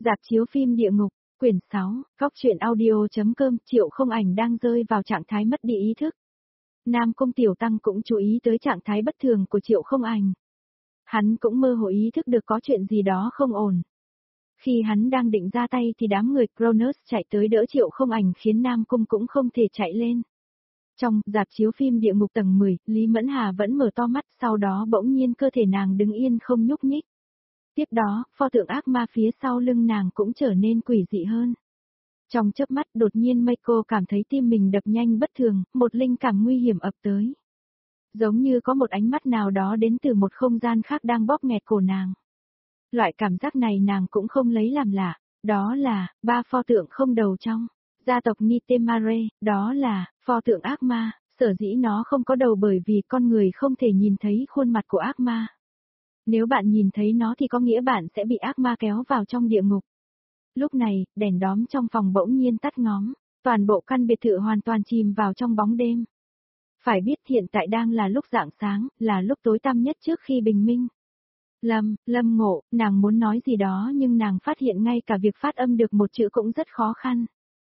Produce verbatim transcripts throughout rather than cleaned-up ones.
Rạp chiếu phim địa ngục, quyển sáu, góc truyện audio.com. Triệu Không Ảnh đang rơi vào trạng thái mất đi ý thức. Nam Cung Tiểu Tăng cũng chú ý tới trạng thái bất thường của Triệu Không Ảnh. Hắn cũng mơ hồ ý thức được có chuyện gì đó không ổn. Khi hắn đang định ra tay thì đám người Cronus chạy tới đỡ Triệu Không Ảnh khiến Nam Cung cũng không thể chạy lên. Trong rạp chiếu phim địa ngục tầng mười, Lý Mẫn Hà vẫn mở to mắt, sau đó bỗng nhiên cơ thể nàng đứng yên không nhúc nhích. Tiếp đó, pho tượng ác ma phía sau lưng nàng cũng trở nên quỷ dị hơn. Trong chớp mắt đột nhiên Meiko cảm thấy tim mình đập nhanh bất thường, một linh cảm nguy hiểm ập tới. Giống như có một ánh mắt nào đó đến từ một không gian khác đang bóp nghẹt cổ nàng. Loại cảm giác này nàng cũng không lấy làm lạ, đó là, ba pho tượng không đầu trong gia tộc Nitemare, đó là, pho tượng ác ma, sở dĩ nó không có đầu bởi vì con người không thể nhìn thấy khuôn mặt của ác ma. Nếu bạn nhìn thấy nó thì có nghĩa bạn sẽ bị ác ma kéo vào trong địa ngục. Lúc này, đèn đóm trong phòng bỗng nhiên tắt ngóm, toàn bộ căn biệt thự hoàn toàn chìm vào trong bóng đêm. Phải biết hiện tại đang là lúc rạng sáng, là lúc tối tăm nhất trước khi bình minh. Lâm, Lâm Ngộ, nàng muốn nói gì đó nhưng nàng phát hiện ngay cả việc phát âm được một chữ cũng rất khó khăn.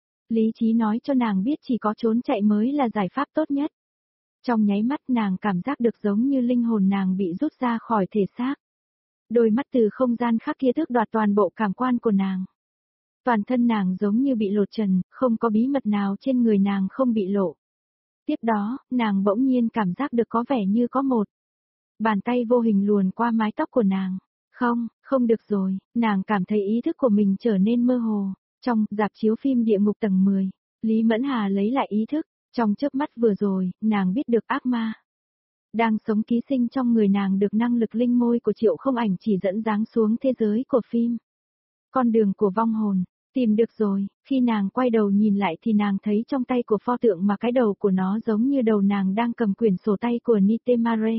Lý trí nói cho nàng biết chỉ có trốn chạy mới là giải pháp tốt nhất. Trong nháy mắt nàng cảm giác được giống như linh hồn nàng bị rút ra khỏi thể xác. Đôi mắt từ không gian khác kia tước đoạt toàn bộ cảm quan của nàng. Toàn thân nàng giống như bị lột trần, không có bí mật nào trên người nàng không bị lộ. Tiếp đó, nàng bỗng nhiên cảm giác được có vẻ như có một bàn tay vô hình luồn qua mái tóc của nàng. Không, không được rồi, nàng cảm thấy ý thức của mình trở nên mơ hồ. Trong rạp chiếu phim địa ngục tầng mười, Lý Mẫn Hà lấy lại ý thức. Trong chớp mắt vừa rồi, nàng biết được ác ma đang sống ký sinh trong người nàng được năng lực linh môi của Triệu Không Ảnh chỉ dẫn dáng xuống thế giới của phim. Con đường của vong hồn, tìm được rồi, khi nàng quay đầu nhìn lại thì nàng thấy trong tay của pho tượng mà cái đầu của nó giống như đầu nàng đang cầm quyển sổ tay của Nitemare.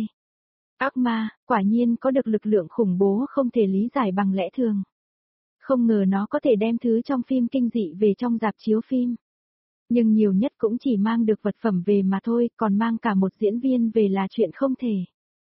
Ác ma, quả nhiên có được lực lượng khủng bố không thể lý giải bằng lẽ thường. Không ngờ nó có thể đem thứ trong phim kinh dị về trong rạp chiếu phim. Nhưng nhiều nhất cũng chỉ mang được vật phẩm về mà thôi, còn mang cả một diễn viên về là chuyện không thể.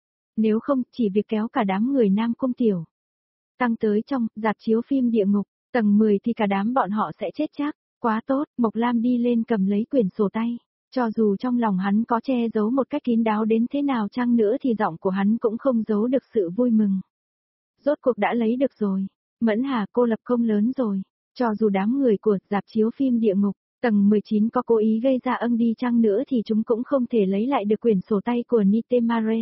Nếu không, chỉ việc kéo cả đám người Nam Cung Tiểu Tăng tới trong rạp chiếu phim địa ngục, tầng mười thì cả đám bọn họ sẽ chết chắc. Quá tốt, Mộc Lam đi lên cầm lấy quyển sổ tay. Cho dù trong lòng hắn có che giấu một cách kín đáo đến thế nào chăng nữa thì giọng của hắn cũng không giấu được sự vui mừng. Rốt cuộc đã lấy được rồi. Mẫn Hà, cô lập công lớn rồi. Cho dù đám người của rạp chiếu phim địa ngục tầng mười chín có cố ý gây ra ân đi chăng nữa thì chúng cũng không thể lấy lại được quyển sổ tay của Nitemare.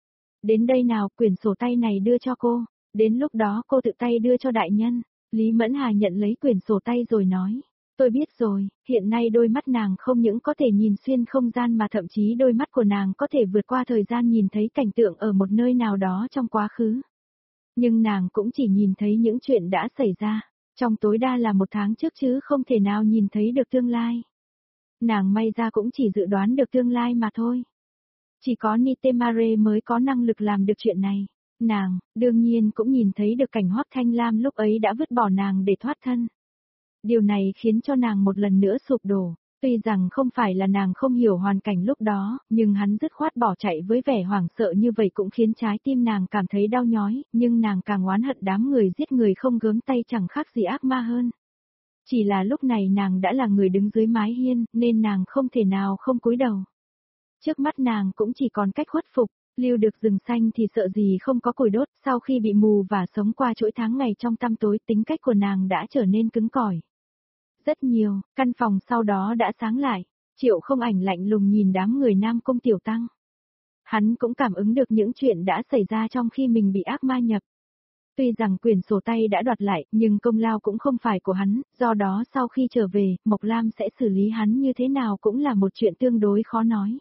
Đến đây nào, quyển sổ tay này đưa cho cô. Đến lúc đó cô tự tay đưa cho đại nhân. Lý Mẫn Hà nhận lấy quyển sổ tay rồi nói. Tôi biết rồi, hiện nay đôi mắt nàng không những có thể nhìn xuyên không gian mà thậm chí đôi mắt của nàng có thể vượt qua thời gian nhìn thấy cảnh tượng ở một nơi nào đó trong quá khứ. Nhưng nàng cũng chỉ nhìn thấy những chuyện đã xảy ra. Trong tối đa là một tháng trước chứ không thể nào nhìn thấy được tương lai. Nàng may ra cũng chỉ dự đoán được tương lai mà thôi. Chỉ có Nitemare mới có năng lực làm được chuyện này. Nàng, đương nhiên cũng nhìn thấy được cảnh Hoắc Thanh Lam lúc ấy đã vứt bỏ nàng để thoát thân. Điều này khiến cho nàng một lần nữa sụp đổ. Tuy rằng không phải là nàng không hiểu hoàn cảnh lúc đó, nhưng hắn dứt khoát bỏ chạy với vẻ hoảng sợ như vậy cũng khiến trái tim nàng cảm thấy đau nhói, nhưng nàng càng oán hận đám người giết người không gớm tay chẳng khác gì ác ma hơn. Chỉ là lúc này nàng đã là người đứng dưới mái hiên, nên nàng không thể nào không cúi đầu. Trước mắt nàng cũng chỉ còn cách khuất phục, lưu được rừng xanh thì sợ gì không có củi đốt, sau khi bị mù và sống qua chuỗi tháng ngày trong tăm tối tính cách của nàng đã trở nên cứng cỏi. Rất nhiều, căn phòng sau đó đã sáng lại. Triệu Không Ảnh lạnh lùng nhìn đám người Nam Cung Tiểu Tăng. Hắn cũng cảm ứng được những chuyện đã xảy ra trong khi mình bị ác ma nhập. Tuy rằng quyển sổ tay đã đoạt lại, nhưng công lao cũng không phải của hắn, do đó sau khi trở về, Mộc Lam sẽ xử lý hắn như thế nào cũng là một chuyện tương đối khó nói.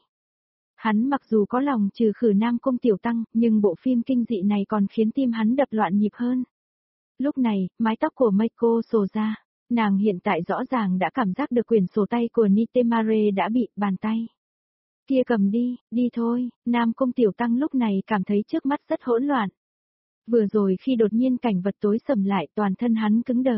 Hắn mặc dù có lòng trừ khử Nam Cung Tiểu Tăng, nhưng bộ phim kinh dị này còn khiến tim hắn đập loạn nhịp hơn. Lúc này, mái tóc của Meiko xồ ra. Nàng hiện tại rõ ràng đã cảm giác được quyển sổ tay của Nitemare đã bị bàn tay kia cầm đi, đi thôi. Nam Cung Tiểu Tăng lúc này cảm thấy trước mắt rất hỗn loạn. Vừa rồi khi đột nhiên cảnh vật tối sầm lại toàn thân hắn cứng đờ.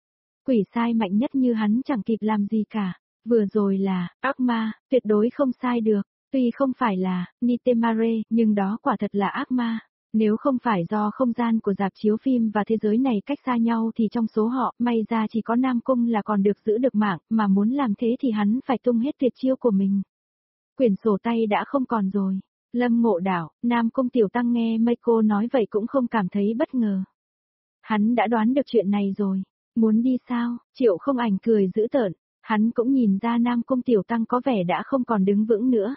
Quỷ sai mạnh nhất như hắn chẳng kịp làm gì cả. Vừa rồi là, ác ma, tuyệt đối không sai được. Tuy không phải là Nitemare, nhưng đó quả thật là ác ma. Nếu không phải do không gian của rạp chiếu phim và thế giới này cách xa nhau thì trong số họ, may ra chỉ có Nam Cung là còn được giữ được mạng, mà muốn làm thế thì hắn phải tung hết tuyệt chiêu của mình. Quyển sổ tay đã không còn rồi. Lâm Ngộ Đảo, Nam Cung Tiểu Tăng nghe Meiko nói vậy cũng không cảm thấy bất ngờ. Hắn đã đoán được chuyện này rồi. Muốn đi sao? Triệu Không Ảnh cười dữ tợn. Hắn cũng nhìn ra Nam Cung Tiểu Tăng có vẻ đã không còn đứng vững nữa.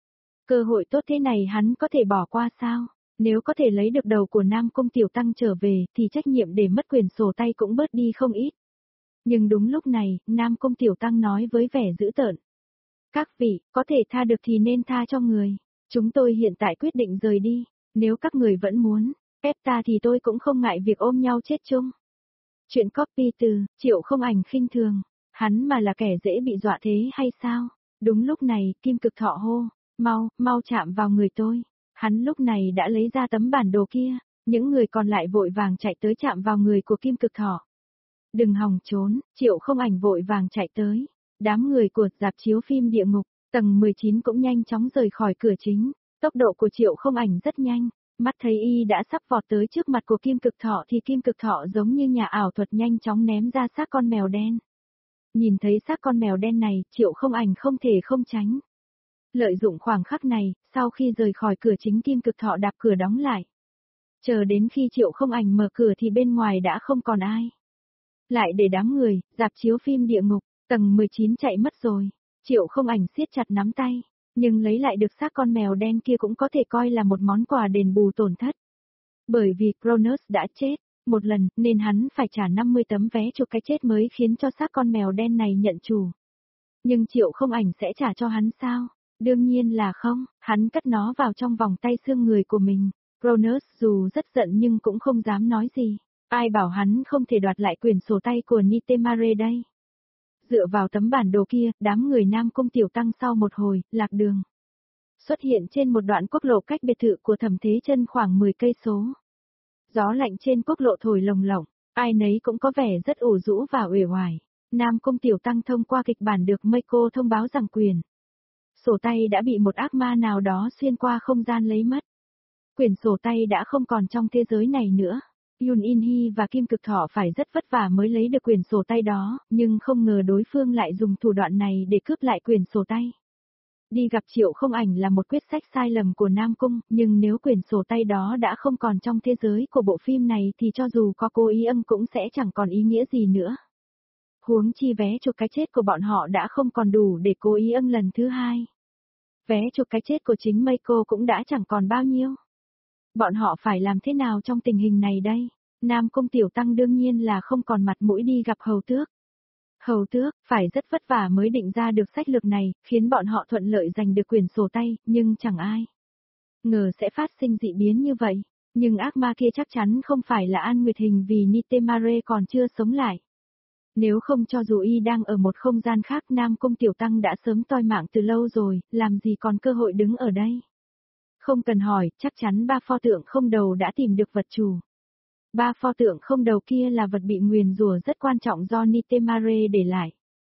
Cơ hội tốt thế này hắn có thể bỏ qua sao? Nếu có thể lấy được đầu của Nam Cung Tiểu Tăng trở về thì trách nhiệm để mất quyền sổ tay cũng bớt đi không ít. Nhưng đúng lúc này, Nam Cung Tiểu Tăng nói với vẻ dữ tợn. Các vị, có thể tha được thì nên tha cho người. Chúng tôi hiện tại quyết định rời đi. Nếu các người vẫn muốn ép ta thì tôi cũng không ngại việc ôm nhau chết chung. Chuyện copy từ Triệu Không Ảnh khinh thường. Hắn mà là kẻ dễ bị dọa thế hay sao? Đúng lúc này, Kim Cực Thọ hô. Mau, mau chạm vào người tôi. Hắn lúc này đã lấy ra tấm bản đồ kia. Những người còn lại vội vàng chạy tới chạm vào người của Kim Cực Thọ. Đừng hòng trốn, Triệu Không Ảnh vội vàng chạy tới. Đám người của rạp chiếu phim Địa Ngục, tầng mười chín cũng nhanh chóng rời khỏi cửa chính. Tốc độ của Triệu Không Ảnh rất nhanh. Mắt thấy y đã sắp vọt tới trước mặt của Kim Cực Thọ thì Kim Cực Thọ giống như nhà ảo thuật nhanh chóng ném ra xác con mèo đen. Nhìn thấy xác con mèo đen này, Triệu Không Ảnh không thể không tránh. Lợi dụng khoảng khắc này, sau khi rời khỏi cửa chính Kim Cực Thọ đạp cửa đóng lại. Chờ đến khi Triệu Không Ảnh mở cửa thì bên ngoài đã không còn ai. Lại để đám người, rạp chiếu phim Địa Ngục, tầng mười chín chạy mất rồi. Triệu Không Ảnh siết chặt nắm tay, nhưng lấy lại được xác con mèo đen kia cũng có thể coi là một món quà đền bù tổn thất. Bởi vì Cronus đã chết một lần nên hắn phải trả năm mươi tấm vé chụp cái chết mới khiến cho xác con mèo đen này nhận chủ. Nhưng Triệu Không Ảnh sẽ trả cho hắn sao? Đương nhiên là không, hắn cất nó vào trong vòng tay xương người của mình. Cronus dù rất giận nhưng cũng không dám nói gì. Ai bảo hắn không thể đoạt lại quyền sổ tay của Nitemare đây? Dựa vào tấm bản đồ kia, đám người Nam Cung Tiểu Tăng sau một hồi, lạc đường. Xuất hiện trên một đoạn quốc lộ cách biệt thự của Thẩm Thế Chân khoảng mười cây số. Gió lạnh trên quốc lộ thổi lồng lộng, ai nấy cũng có vẻ rất ủ rũ và uể oải. Nam Cung Tiểu Tăng thông qua kịch bản được Meiko thông báo rằng quyền sổ tay đã bị một ác ma nào đó xuyên qua không gian lấy mất. Quyển sổ tay đã không còn trong thế giới này nữa. Yun In-hee và Kim Cực Thọ phải rất vất vả mới lấy được quyển sổ tay đó, nhưng không ngờ đối phương lại dùng thủ đoạn này để cướp lại quyển sổ tay. Đi gặp Triệu Không Ảnh là một quyết sách sai lầm của Nam Cung, nhưng nếu quyển sổ tay đó đã không còn trong thế giới của bộ phim này thì cho dù có cố ý ân cũng sẽ chẳng còn ý nghĩa gì nữa. Huống chi vé chụp cái chết của bọn họ đã không còn đủ để cố ý ân lần thứ hai. Vé chụp cái chết của chính Meiko cũng đã chẳng còn bao nhiêu. Bọn họ phải làm thế nào trong tình hình này đây? Nam Cung Tiểu Tăng đương nhiên là không còn mặt mũi đi gặp Hầu Tước. Hầu Tước, phải rất vất vả mới định ra được sách lược này, khiến bọn họ thuận lợi giành được quyền sổ tay, nhưng chẳng ai ngờ sẽ phát sinh dị biến như vậy. Nhưng ác ma kia chắc chắn không phải là An Nguyệt Hình vì Nitemare còn chưa sống lại. Nếu không cho dù y đang ở một không gian khác Nam Cung Tiểu Tăng đã sớm toi mạng từ lâu rồi, làm gì còn cơ hội đứng ở đây. Không cần hỏi, chắc chắn ba pho tượng không đầu đã tìm được vật chủ. Ba pho tượng không đầu kia là vật bị nguyền rủa rất quan trọng do Nitemare để lại.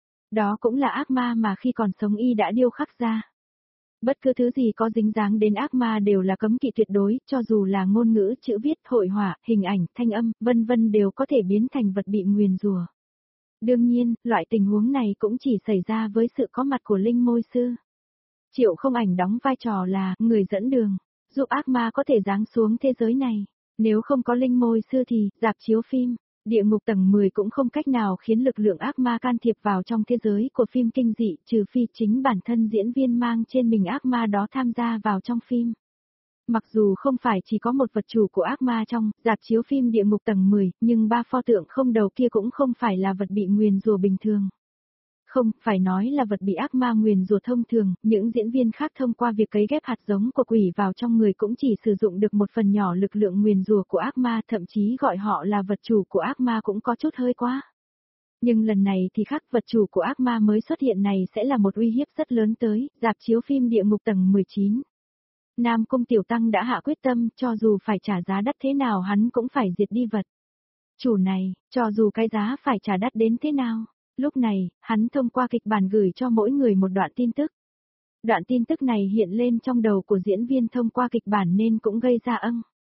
Đó cũng là ác ma mà khi còn sống y đã điêu khắc ra. Bất cứ thứ gì có dính dáng đến ác ma đều là cấm kỵ tuyệt đối, cho dù là ngôn ngữ, chữ viết, hội họa, hình ảnh, thanh âm, vân vân đều có thể biến thành vật bị nguyền rủa. Đương nhiên, loại tình huống này cũng chỉ xảy ra với sự có mặt của Linh Môi Sư. Triệu Không Ảnh đóng vai trò là người dẫn đường, giúp ác ma có thể giáng xuống thế giới này. Nếu không có Linh Môi Sư thì, rạp chiếu phim, Địa Ngục tầng mười cũng không cách nào khiến lực lượng ác ma can thiệp vào trong thế giới của phim kinh dị, trừ phi chính bản thân diễn viên mang trên mình ác ma đó tham gia vào trong phim. Mặc dù không phải chỉ có một vật chủ của ác ma trong rạp chiếu phim Địa Ngục tầng mười, nhưng ba pho tượng không đầu kia cũng không phải là vật bị nguyền rủa bình thường. Không, phải nói là vật bị ác ma nguyền rủa thông thường, những diễn viên khác thông qua việc cấy ghép hạt giống của quỷ vào trong người cũng chỉ sử dụng được một phần nhỏ lực lượng nguyền rủa của ác ma, thậm chí gọi họ là vật chủ của ác ma cũng có chút hơi quá. Nhưng lần này thì khác, vật chủ của ác ma mới xuất hiện này sẽ là một uy hiếp rất lớn tới rạp chiếu phim Địa Ngục tầng mười chín. Nam Cung Tiểu Tăng đã hạ quyết tâm, cho dù phải trả giá đắt thế nào hắn cũng phải diệt đi vật chủ này, cho dù cái giá phải trả đắt đến thế nào. Lúc này, hắn thông qua kịch bản gửi cho mỗi người một đoạn tin tức. Đoạn tin tức này hiện lên trong đầu của diễn viên thông qua kịch bản nên cũng gây ra ân.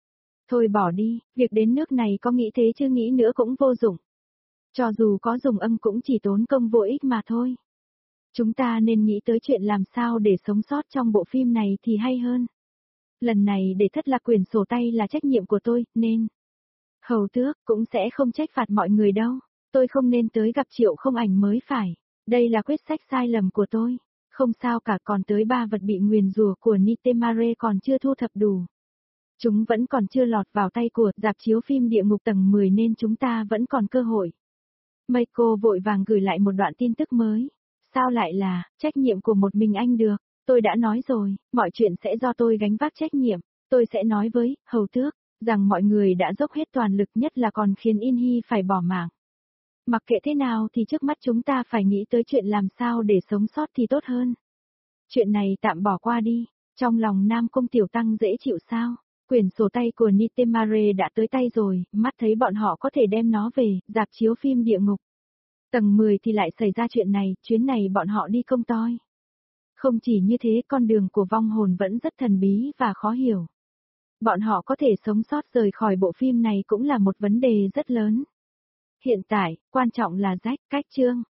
Thôi bỏ đi, việc đến nước này có nghĩ thế chứ nghĩ nữa cũng vô dụng. Cho dù có dùng âm cũng chỉ tốn công vô ích mà thôi. Chúng ta nên nghĩ tới chuyện làm sao để sống sót trong bộ phim này thì hay hơn. Lần này để thất lạc quyển sổ tay là trách nhiệm của tôi, nên... Hầu tước cũng sẽ không trách phạt mọi người đâu. Tôi không nên tới gặp Triệu Không Ảnh mới phải. Đây là quyết sách sai lầm của tôi. Không sao cả, còn tới ba vật bị nguyền rủa của Nitemare còn chưa thu thập đủ. Chúng vẫn còn chưa lọt vào tay của rạp chiếu phim địa ngục tầng mười nên chúng ta vẫn còn cơ hội. Meiko vội vàng gửi lại một đoạn tin tức mới. Sao lại là trách nhiệm của một mình anh được? Tôi đã nói rồi, mọi chuyện sẽ do tôi gánh vác trách nhiệm. Tôi sẽ nói với Hầu Tước rằng mọi người đã dốc hết toàn lực, nhất là còn khiến Inhi phải bỏ mạng. Mặc kệ thế nào thì trước mắt chúng ta phải nghĩ tới chuyện làm sao để sống sót thì tốt hơn. Chuyện này tạm bỏ qua đi. Trong lòng Nam Cung Tiểu Tăng dễ chịu sao? Quyển sổ tay của Nitemare đã tới tay rồi, mắt thấy bọn họ có thể đem nó về, rạp chiếu phim địa ngục. Tầng mười thì lại xảy ra chuyện này, chuyến này bọn họ đi công toi. Không chỉ như thế, con đường của vong hồn vẫn rất thần bí và khó hiểu. Bọn họ có thể sống sót rời khỏi bộ phim này cũng là một vấn đề rất lớn. Hiện tại, quan trọng là rách cách chương.